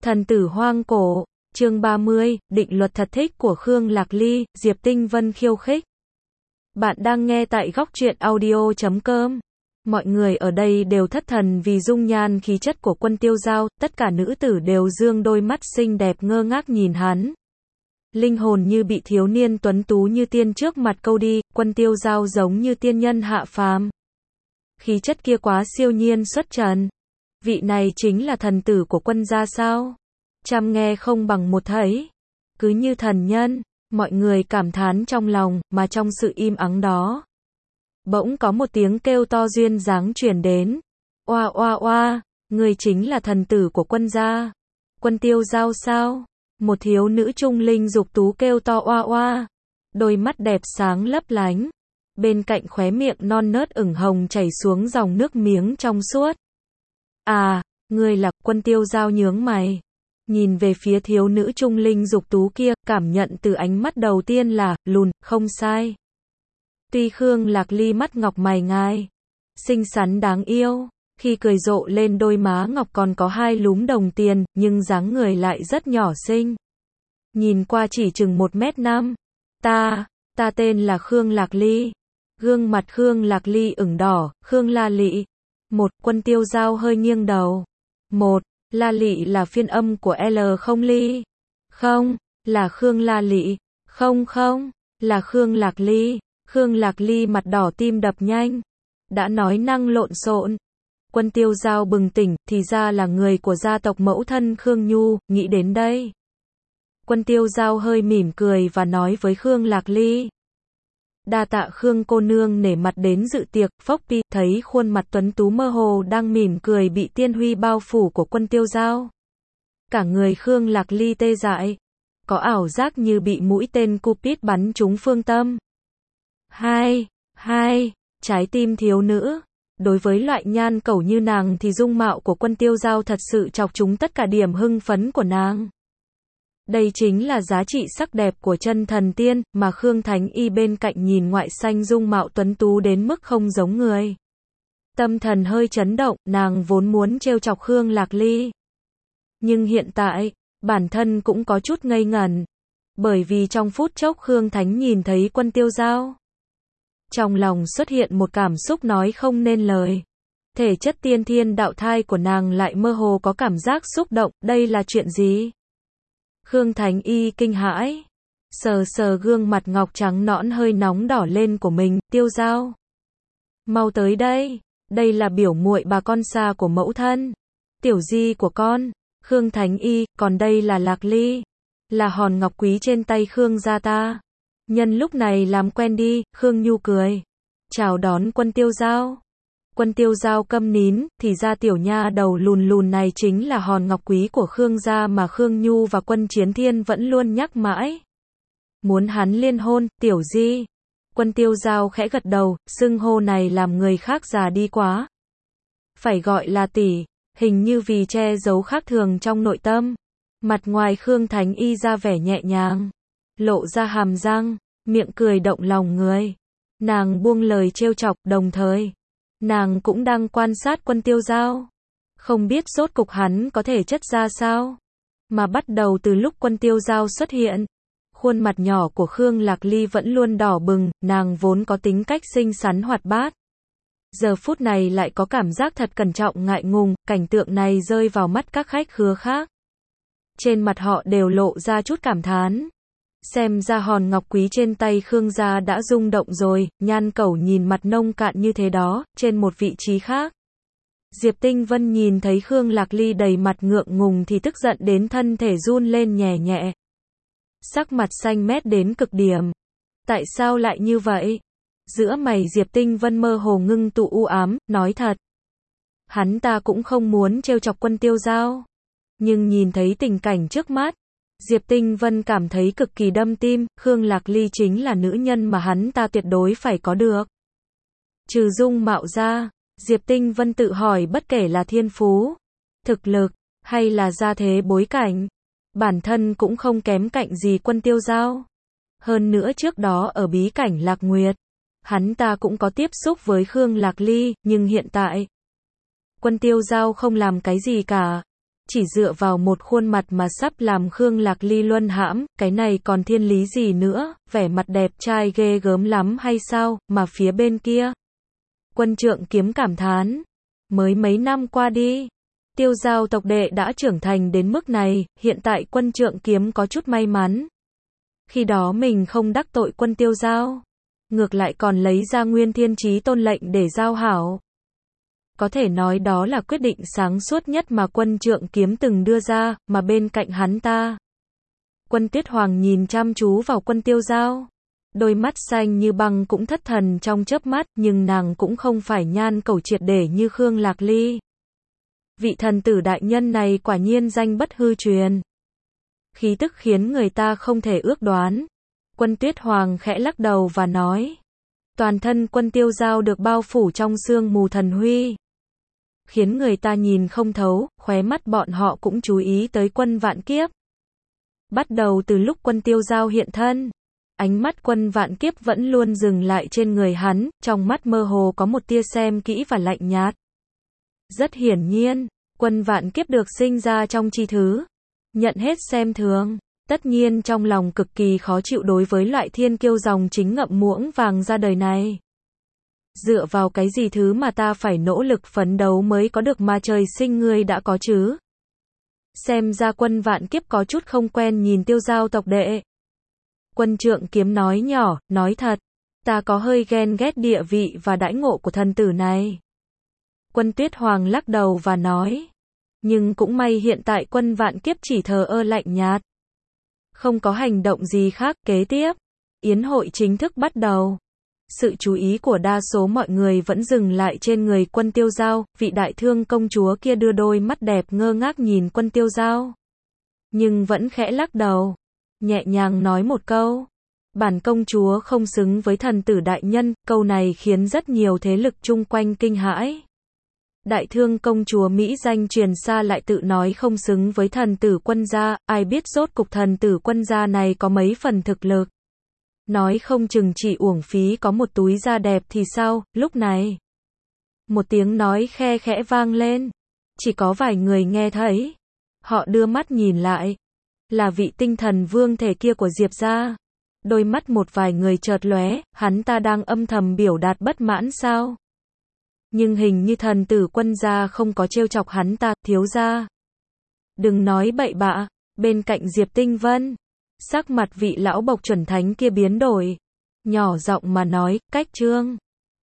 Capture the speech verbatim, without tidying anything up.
Thần tử hoang cổ, chương ba mươi, định luật thật thích của Khương Lạc Ly, Diệp Tinh Vân khiêu khích. Bạn đang nghe tại góc truyện audio chấm com. Mọi người ở đây đều thất thần vì dung nhan khí chất của Quân Tiêu Giao, tất cả nữ tử đều dương đôi mắt xinh đẹp ngơ ngác nhìn hắn. Linh hồn như bị thiếu niên tuấn tú như tiên trước mặt câu đi, Quân Tiêu Giao giống như tiên nhân hạ phàm. Khí chất kia quá siêu nhiên xuất trần. Vị này chính là thần tử của quân gia sao? Trăm nghe không bằng một thấy. Cứ như thần nhân, mọi người cảm thán trong lòng, mà trong sự im ắng đó. Bỗng có một tiếng kêu to duyên dáng truyền đến. Oa oa oa, người chính là thần tử của quân gia. Quân Tiêu Giao sao? Một thiếu nữ trung linh dục tú kêu to oa oa. Đôi mắt đẹp sáng lấp lánh. Bên cạnh khóe miệng non nớt ửng hồng chảy xuống dòng nước miếng trong suốt. À, ngươi là Quân Tiêu Giao nhướng mày. Nhìn về phía thiếu nữ trung linh dục tú kia, cảm nhận từ ánh mắt đầu tiên là, lùn, không sai. Tuy Khương Lạc Ly mắt ngọc mày ngai, xinh xắn đáng yêu, khi cười rộ lên đôi má ngọc còn có hai lúm đồng tiền, nhưng dáng người lại rất nhỏ xinh. Nhìn qua chỉ chừng một mét năm. Ta, ta tên là Khương Lạc Ly. Gương mặt Khương Lạc Ly ửng đỏ, Khương La Lị. Một, Quân Tiêu Giao hơi nghiêng đầu. Một, La Lị là phiên âm của L không Ly. Không, là Khương La Lị. Không không, là Khương Lạc Ly. Khương Lạc Ly mặt đỏ tim đập nhanh. Đã nói năng lộn xộn. Quân Tiêu Giao bừng tỉnh, thì ra là người của gia tộc mẫu thân Khương Nhu, nghĩ đến đây. Quân Tiêu Giao hơi mỉm cười và nói với Khương Lạc Ly. Đa tạ Khương cô nương nể mặt đến dự tiệc. Phốc pi, thấy khuôn mặt tuấn tú mơ hồ đang mỉm cười bị tiên huy bao phủ của Quân Tiêu Giao. Cả người Khương Lạc Ly tê dại. Có ảo giác như bị mũi tên Cupid bắn trúng phương tâm. Hai, hai, trái tim thiếu nữ. Đối với loại nhan cẩu như nàng thì dung mạo của Quân Tiêu Giao thật sự chọc trúng tất cả điểm hưng phấn của nàng. Đây chính là giá trị sắc đẹp của chân thần tiên, mà Khương Thánh Y bên cạnh nhìn ngoại xanh dung mạo tuấn tú đến mức không giống người. Tâm thần hơi chấn động, nàng vốn muốn trêu chọc Khương Lạc Ly. Nhưng hiện tại, bản thân cũng có chút ngây ngẩn. Bởi vì trong phút chốc Khương Thánh nhìn thấy Quân Tiêu Giao. Trong lòng xuất hiện một cảm xúc nói không nên lời. Thể chất tiên thiên đạo thai của nàng lại mơ hồ có cảm giác xúc động, đây là chuyện gì? Khương Thánh Y kinh hãi, sờ sờ gương mặt ngọc trắng nõn hơi nóng đỏ lên của mình, Tiêu Giao. Mau tới đây, đây là biểu muội bà con xa của mẫu thân. Tiểu di của con, Khương Thánh Y, còn đây là Lạc Ly. Là hòn ngọc quý trên tay Khương gia ta. Nhân lúc này làm quen đi, Khương Nhu cười. Chào đón Quân Tiêu Giao. Quân Tiêu Giao câm nín, thì ra tiểu nha đầu lùn lùn này chính là hòn ngọc quý của Khương gia mà Khương Nhu và Quân Chiến Thiên vẫn luôn nhắc mãi. Muốn hắn liên hôn, tiểu di. Quân Tiêu Giao khẽ gật đầu, xưng hô này làm người khác già đi quá. Phải gọi là tỷ, hình như vì che giấu khác thường trong nội tâm. Mặt ngoài Khương Thánh Y ra vẻ nhẹ nhàng, lộ ra hàm răng, miệng cười động lòng người. Nàng buông lời trêu chọc, đồng thời nàng cũng đang quan sát Quân Tiêu Giao. Không biết rốt cục hắn có thể chất ra sao. Mà bắt đầu từ lúc Quân Tiêu Giao xuất hiện, khuôn mặt nhỏ của Khương Lạc Ly vẫn luôn đỏ bừng, nàng vốn có tính cách xinh xắn hoạt bát. Giờ phút này lại có cảm giác thật cẩn trọng ngại ngùng, cảnh tượng này rơi vào mắt các khách khứa khác. Trên mặt họ đều lộ ra chút cảm thán. Xem ra hòn ngọc quý trên tay Khương gia đã rung động rồi, nhan cẩu nhìn mặt nông cạn như thế đó, trên một vị trí khác. Diệp Tinh Vân nhìn thấy Khương Lạc Ly đầy mặt ngượng ngùng thì tức giận đến thân thể run lên nhẹ nhẹ. Sắc mặt xanh mét đến cực điểm. Tại sao lại như vậy? Giữa mày Diệp Tinh Vân mơ hồ ngưng tụ u ám, nói thật. Hắn ta cũng không muốn trêu chọc Quân Tiêu Giao. Nhưng nhìn thấy tình cảnh trước mắt, Diệp Tinh Vân cảm thấy cực kỳ đâm tim, Khương Lạc Ly chính là nữ nhân mà hắn ta tuyệt đối phải có được. Trừ dung mạo ra, Diệp Tinh Vân tự hỏi bất kể là thiên phú, thực lực, hay là gia thế bối cảnh, bản thân cũng không kém cạnh gì Quân Tiêu Giao. Hơn nữa trước đó ở bí cảnh Lạc Nguyệt, hắn ta cũng có tiếp xúc với Khương Lạc Ly, nhưng hiện tại, Quân Tiêu Giao không làm cái gì cả. Chỉ dựa vào một khuôn mặt mà sắp làm Khương Lạc Ly luân hãm, cái này còn thiên lý gì nữa, vẻ mặt đẹp trai ghê gớm lắm hay sao, mà phía bên kia. Quân Trượng Kiếm cảm thán, mới mấy năm qua đi, Tiêu Giao tộc đệ đã trưởng thành đến mức này, hiện tại Quân Trượng Kiếm có chút may mắn. Khi đó mình không đắc tội quân Tiêu Giao, ngược lại còn lấy ra Nguyên Thiên Chí Tôn lệnh để giao hảo. Có thể nói đó là quyết định sáng suốt nhất mà Quân Trượng Kiếm từng đưa ra, mà bên cạnh hắn ta. Quân Tuyết Hoàng nhìn chăm chú vào Quân Tiêu Giao. Đôi mắt xanh như băng cũng thất thần trong chớp mắt, nhưng nàng cũng không phải nhan cầu triệt để như Khương Lạc Ly. Vị thần tử đại nhân này quả nhiên danh bất hư truyền. Khí tức khiến người ta không thể ước đoán. Quân Tuyết Hoàng khẽ lắc đầu và nói. Toàn thân Quân Tiêu Giao được bao phủ trong sương mù thần huy. Khiến người ta nhìn không thấu, khóe mắt bọn họ cũng chú ý tới Quân Vạn Kiếp. Bắt đầu từ lúc Quân Tiêu Giao hiện thân, ánh mắt Quân Vạn Kiếp vẫn luôn dừng lại trên người hắn, trong mắt mơ hồ có một tia xem kỹ và lạnh nhạt. Rất hiển nhiên, Quân Vạn Kiếp được sinh ra trong chi thứ, nhận hết xem thường, tất nhiên trong lòng cực kỳ khó chịu đối với loại thiên kiêu dòng chính ngậm muỗng vàng ra đời này. Dựa vào cái gì thứ mà ta phải nỗ lực phấn đấu mới có được mà trời sinh ngươi đã có chứ? Xem ra Quân Vạn Kiếp có chút không quen nhìn Tiêu Giao tộc đệ. Quân Trượng Kiếm nói nhỏ, nói thật, ta có hơi ghen ghét địa vị và đãi ngộ của thần tử này. Quân Tuyết Hoàng lắc đầu và nói, nhưng cũng may hiện tại Quân Vạn Kiếp chỉ thờ ơ lạnh nhạt, không có hành động gì khác. Kế tiếp, yến hội chính thức bắt đầu. Sự chú ý của đa số mọi người vẫn dừng lại trên người Quân Tiêu Giao, vị đại thương công chúa kia đưa đôi mắt đẹp ngơ ngác nhìn Quân Tiêu Giao. Nhưng vẫn khẽ lắc đầu, nhẹ nhàng nói một câu. Bản công chúa không xứng với thần tử đại nhân, câu này khiến rất nhiều thế lực chung quanh kinh hãi. Đại thương công chúa Mỹ danh truyền xa lại tự nói không xứng với thần tử Quân gia, ai biết rốt cục thần tử Quân gia này có mấy phần thực lực. Nói không chừng chỉ uổng phí có một túi da đẹp thì sao. Lúc này, một tiếng nói khe khẽ vang lên. Chỉ có vài người nghe thấy. Họ đưa mắt nhìn lại. Là vị tinh thần vương thể kia của Diệp gia. Đôi mắt một vài người chợt lóe, hắn ta đang âm thầm biểu đạt bất mãn sao? Nhưng hình như thần tử Quân gia không có trêu chọc hắn ta, thiếu gia. Đừng nói bậy bạ. Bên cạnh Diệp Tinh Vân, sắc mặt vị lão bộc chuẩn thánh kia biến đổi. Nhỏ giọng mà nói, cách trương.